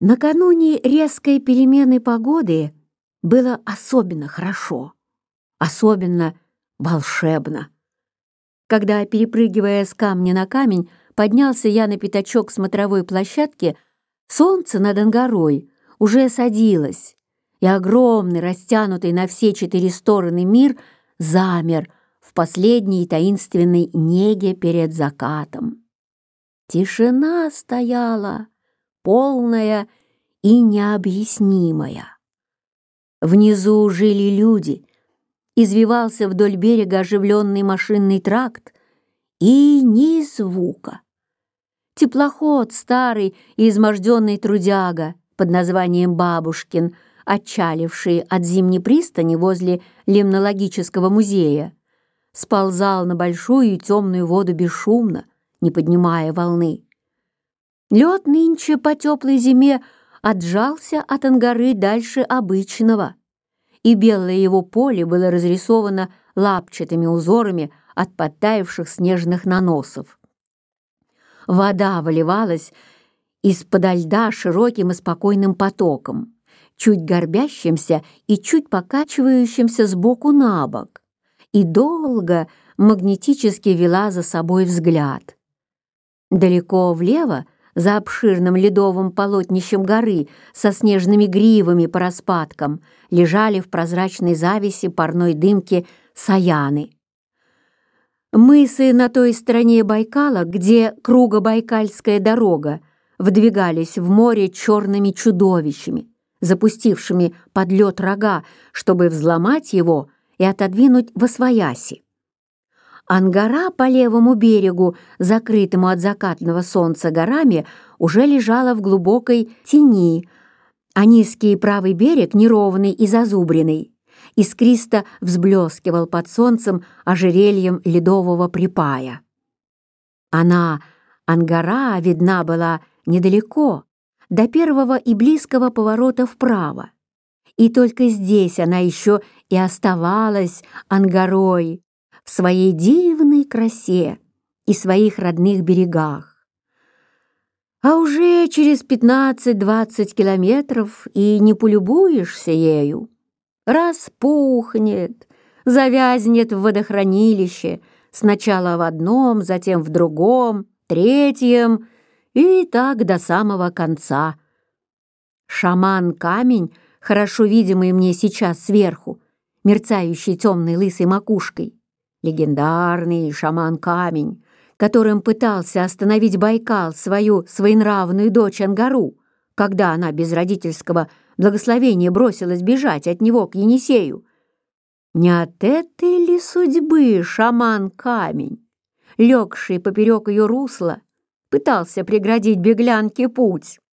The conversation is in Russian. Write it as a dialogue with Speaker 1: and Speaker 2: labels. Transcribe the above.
Speaker 1: Накануне резкой перемены погоды было особенно хорошо, особенно волшебно. Когда, перепрыгивая с камня на камень, поднялся я на пятачок смотровой площадки, солнце над Ангарой уже садилось, и огромный, растянутый на все 4 стороны мир замер в последней таинственной неге перед закатом. Тишина стояла, полная и необъяснимая. Внизу жили люди, извивался вдоль берега оживленный машинный тракт, и ни звука. Теплоход старый и изможденный трудяга под названием «Бабушкин», отчаливший от зимней пристани возле лимнологического музея, сползал на большую темную воду бесшумно, не поднимая волны. Лед нынче по теплой зиме отжался от Ангары дальше обычного, и белое его поле было разрисовано лапчатыми узорами от подтаявших снежных наносов. Вода выливалась из-подо льда широким и спокойным потоком, чуть горбящимся и чуть покачивающимся сбоку на бок, и долго магнетически вела за собой взгляд. Далеко влево, за обширным ледовым полотнищем горы со снежными гривами по распадкам, лежали в прозрачной завеси парной дымки Саяны. Мысы на той стороне Байкала, где Кругобайкальская дорога, вдвигались в море черными чудовищами, запустившими под лед рога, чтобы взломать его и отодвинуть восвояси. Ангара по левому берегу, закрытому от закатного солнца горами, уже лежала в глубокой тени, а низкий правый берег, неровный и зазубренный, искристо взблескивал под солнцем ожерельем ледового припая. Ангара, видна была недалеко, до первого и близкого поворота вправо. И только здесь она еще и оставалась Ангарой, в своей дивной красе и своих родных берегах. А уже через 15-20 километров и не полюбуешься ею. Распухнет, завязнет в водохранилище, сначала в одном, затем в другом, третьем, и так до самого конца. Шаман-камень, хорошо видимый мне сейчас сверху, мерцающий темной лысой макушкой, легендарный шаман-камень, которым пытался остановить Байкал свою своенравную дочь Ангару, когда она без родительского благословения бросилась бежать от него к Енисею. Не от этой ли судьбы шаман-камень, легший поперек ее русла, пытался преградить беглянке путь?